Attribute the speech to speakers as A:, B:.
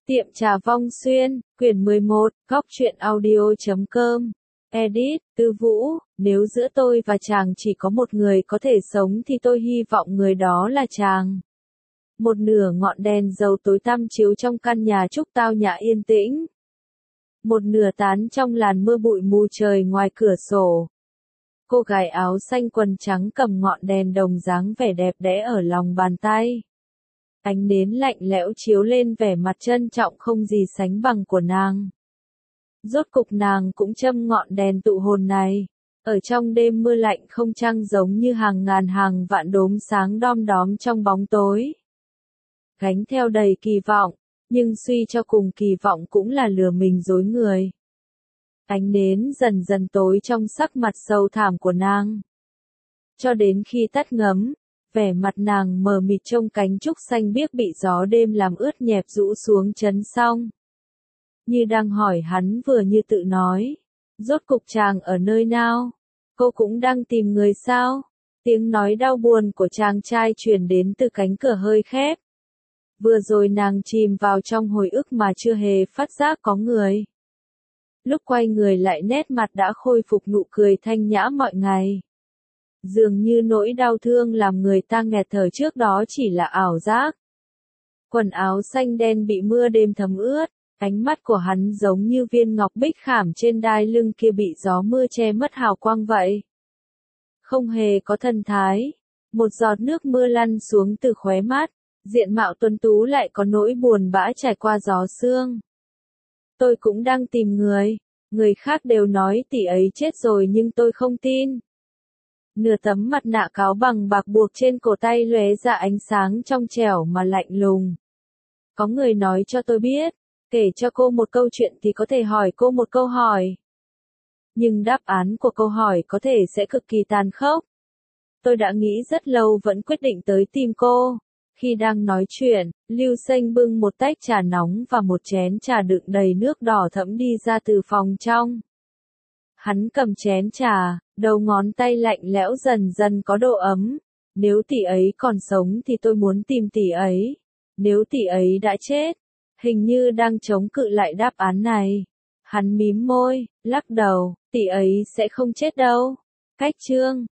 A: Tiệm trà Vong Xuyên, quyển 11, góc truyện audio.com. Edit, Tư Vũ, nếu giữa tôi và chàng chỉ có một người có thể sống thì tôi hy vọng người đó là chàng. Một nửa ngọn đèn dầu tối tăm chiếu trong căn nhà trúc tao nhã yên tĩnh. Một nửa tán trong làn mưa bụi mù trời ngoài cửa sổ. Cô gái áo xanh quần trắng cầm ngọn đèn đồng dáng vẻ đẹp đẽ ở lòng bàn tay. Ánh nến lạnh lẽo chiếu lên vẻ mặt trân trọng không gì sánh bằng của nàng. Rốt cục nàng cũng châm ngọn đèn tụ hồn này. Ở trong đêm mưa lạnh không trăng giống như hàng ngàn hàng vạn đốm sáng đom đóm trong bóng tối. Gánh theo đầy kỳ vọng, nhưng suy cho cùng kỳ vọng cũng là lừa mình dối người. Ánh nến dần dần tối trong sắc mặt sâu thẳm của nàng. Cho đến khi tắt ngấm, vẻ mặt nàng mờ mịt trông cánh trúc xanh biếc bị gió đêm làm ướt nhẹp rũ xuống chấn xong. Như đang hỏi hắn vừa như tự nói. Rốt cục chàng ở nơi nào? Cô cũng đang tìm người sao? Tiếng nói đau buồn của chàng trai truyền đến từ cánh cửa hơi khép. Vừa rồi nàng chìm vào trong hồi ức mà chưa hề phát giác có người. Lúc quay người lại nét mặt đã khôi phục nụ cười thanh nhã mọi ngày. Dường như nỗi đau thương làm người ta nghẹt thở trước đó chỉ là ảo giác. Quần áo xanh đen bị mưa đêm thấm ướt, ánh mắt của hắn giống như viên ngọc bích khảm trên đai lưng kia bị gió mưa che mất hào quang vậy. Không hề có thần thái, một giọt nước mưa lăn xuống từ khóe mắt, diện mạo tuấn tú lại có nỗi buồn bã trải qua gió sương. Tôi cũng đang tìm người khác đều nói tỷ ấy chết rồi nhưng tôi không tin. Nửa tấm mặt nạ cáo bằng bạc buộc trên cổ tay lóe ra ánh sáng trong trẻo mà lạnh lùng. Có người nói cho tôi biết, kể cho cô một câu chuyện thì có thể hỏi cô một câu hỏi. Nhưng đáp án của câu hỏi có thể sẽ cực kỳ tàn khốc. Tôi đã nghĩ rất lâu vẫn quyết định tới tìm cô. Khi đang nói chuyện, Lưu Xanh bưng một tách trà nóng và một chén trà đựng đầy nước đỏ thẫm đi ra từ phòng trong. Hắn cầm chén trà, đầu ngón tay lạnh lẽo dần dần có độ ấm. Nếu tỷ ấy còn sống thì tôi muốn tìm tỷ ấy. Nếu tỷ ấy đã chết, hình như đang chống cự lại đáp án này. Hắn mím môi, lắc đầu, tỷ ấy sẽ không chết đâu. Cách chương